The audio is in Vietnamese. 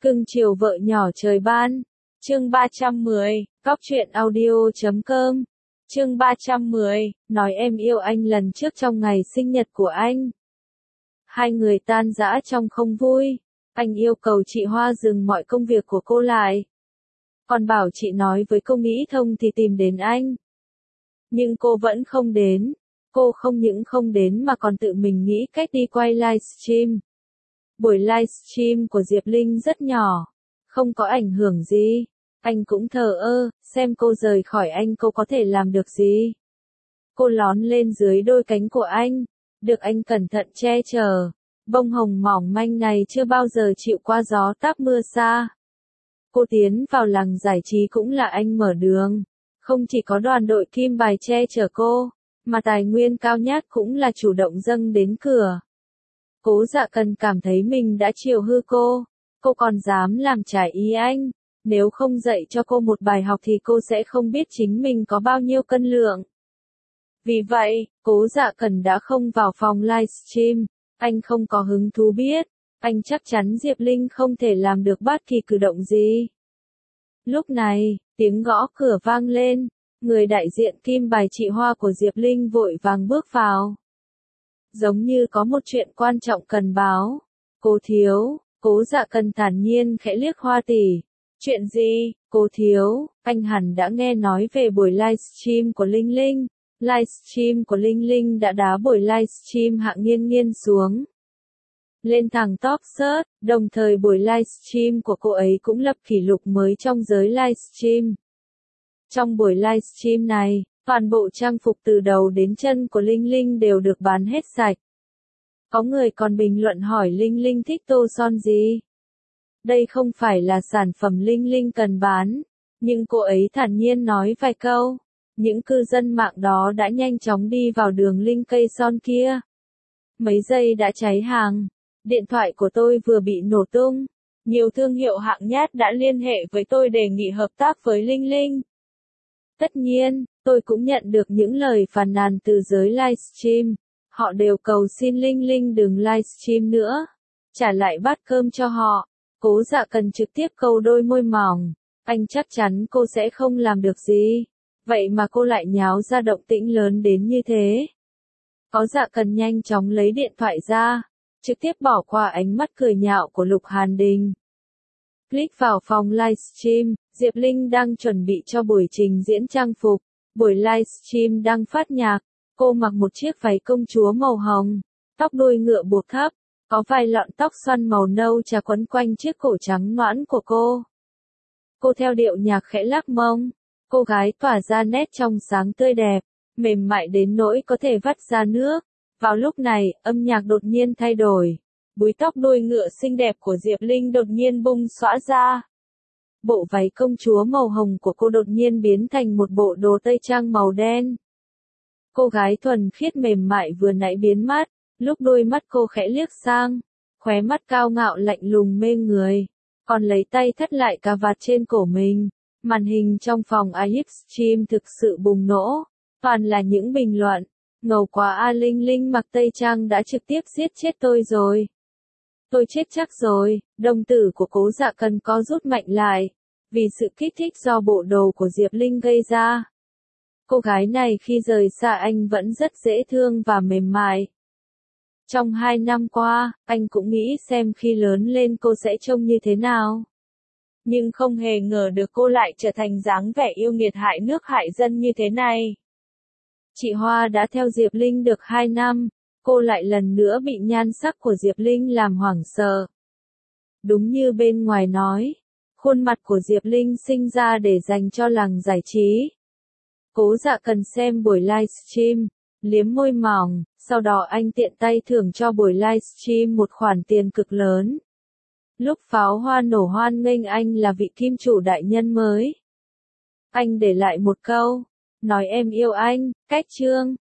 Cưng chiều vợ nhỏ trời ban. Chương 310, Góc truyện audio.com. Chương 310, nói em yêu anh lần trước trong ngày sinh nhật của anh. Hai người tan rã trong không vui. Anh yêu cầu chị Hoa dừng mọi công việc của cô lại. Còn bảo chị nói với cô nghĩ thông thì tìm đến anh. Nhưng cô vẫn không đến. Cô không những không đến mà còn tự mình nghĩ cách đi quay livestream. Buổi livestream của Diệp Linh rất nhỏ, không có ảnh hưởng gì. Anh cũng thờ ơ, xem cô rời khỏi anh cô có thể làm được gì. Cô lón lên dưới đôi cánh của anh, được anh cẩn thận che chở. Bông hồng mỏng manh này chưa bao giờ chịu qua gió táp mưa xa. Cô tiến vào làng giải trí cũng là anh mở đường. Không chỉ có đoàn đội kim bài che chở cô, mà tài nguyên cao nhát cũng là chủ động dâng đến cửa. Cố Dạ Cần cảm thấy mình đã chiều hư cô còn dám làm trái ý anh. Nếu không dạy cho cô một bài học thì cô sẽ không biết chính mình có bao nhiêu cân lượng. Vì vậy, Cố Dạ Cần đã không vào phòng livestream, anh không có hứng thú biết, anh chắc chắn Diệp Linh không thể làm được bất kỳ cử động gì. Lúc này, tiếng gõ cửa vang lên, người đại diện kim bài chị Hoa của Diệp Linh vội vàng bước vào. Giống như có một chuyện quan trọng cần báo. Cô thiếu, Cố Dạ Cần thản nhiên khẽ liếc Hoa tỷ. Chuyện gì, cô thiếu, anh hẳn đã nghe nói về buổi livestream của Linh Linh. Livestream của Linh Linh đã đá buổi livestream hạng nghiên xuống lên thẳng top search, đồng thời buổi livestream của cô ấy cũng lập kỷ lục mới trong giới livestream. Trong buổi livestream này, toàn bộ trang phục từ đầu đến chân của Linh Linh đều được bán hết sạch. Có người còn bình luận hỏi Linh Linh thích tô son gì. Đây không phải là sản phẩm Linh Linh cần bán, nhưng cô ấy thản nhiên nói vài câu. Những cư dân mạng đó đã nhanh chóng đi vào đường link cây son kia. Mấy giây đã cháy hàng. Điện thoại của tôi vừa bị nổ tung. Nhiều thương hiệu hạng nhát đã liên hệ với tôi đề nghị hợp tác với Linh Linh. Tất nhiên, tôi cũng nhận được những lời phàn nàn từ giới livestream. Họ đều cầu xin Linh Linh đừng livestream nữa. Trả lại bát cơm cho họ. Cố Dạ Cần trực tiếp câu đôi môi mỏng. Anh chắc chắn cô sẽ không làm được gì. Vậy mà cô lại nháo ra động tĩnh lớn đến như thế. Cố Dạ Cần nhanh chóng lấy điện thoại ra. Trực tiếp bỏ qua ánh mắt cười nhạo của Lục Hàn Đình. Click vào phòng livestream. Diệp Linh đang chuẩn bị cho buổi trình diễn trang phục. Buổi livestream đang phát nhạc. Cô mặc một chiếc váy công chúa màu hồng. Tóc đuôi ngựa buộc thấp. Có vài lọn tóc xoăn màu nâu trà quấn quanh chiếc cổ trắng nõn của cô. Cô theo điệu nhạc khẽ lắc mông. Cô gái tỏa ra nét trong sáng tươi đẹp, mềm mại đến nỗi có thể vắt ra nước. Vào lúc này, âm nhạc đột nhiên thay đổi. Búi tóc đuôi ngựa xinh đẹp của Diệp Linh đột nhiên bung xõa ra. Bộ váy công chúa màu hồng của cô đột nhiên biến thành một bộ đồ tây trang màu đen. Cô gái thuần khiết mềm mại vừa nãy biến mất. Lúc đôi mắt cô khẽ liếc sang, khóe mắt cao ngạo lạnh lùng mê người, còn lấy tay thắt lại cà vạt trên cổ mình. Màn hình trong phòng livestream thực sự bùng nổ, toàn là những bình luận. Ngầu quá a, Linh Linh mặc tây trang đã trực tiếp giết chết tôi rồi. Tôi chết chắc rồi. Đồng tử của Cố Dạ Cần co rút mạnh lại, vì sự kích thích do bộ đồ của Diệp Linh gây ra. Cô gái này khi rời xa anh vẫn rất dễ thương và mềm mại. Trong 2 năm qua, anh cũng nghĩ xem khi lớn lên cô sẽ trông như thế nào. Nhưng không hề ngờ được cô lại trở thành dáng vẻ yêu nghiệt hại nước hại dân như thế này. Chị Hoa đã theo Diệp Linh được 2 năm, cô lại lần nữa bị nhan sắc của Diệp Linh làm hoảng sợ. Đúng như bên ngoài nói, khuôn mặt của Diệp Linh sinh ra để dành cho làng giải trí. Cố Dạ Cần xem buổi livestream, liếm môi mỏng, sau đó anh tiện tay thưởng cho buổi livestream một khoản tiền cực lớn. Lúc pháo hoa nổ hoan nghênh anh là vị kim chủ đại nhân mới. Anh để lại một câu, nói em yêu anh, cách chương.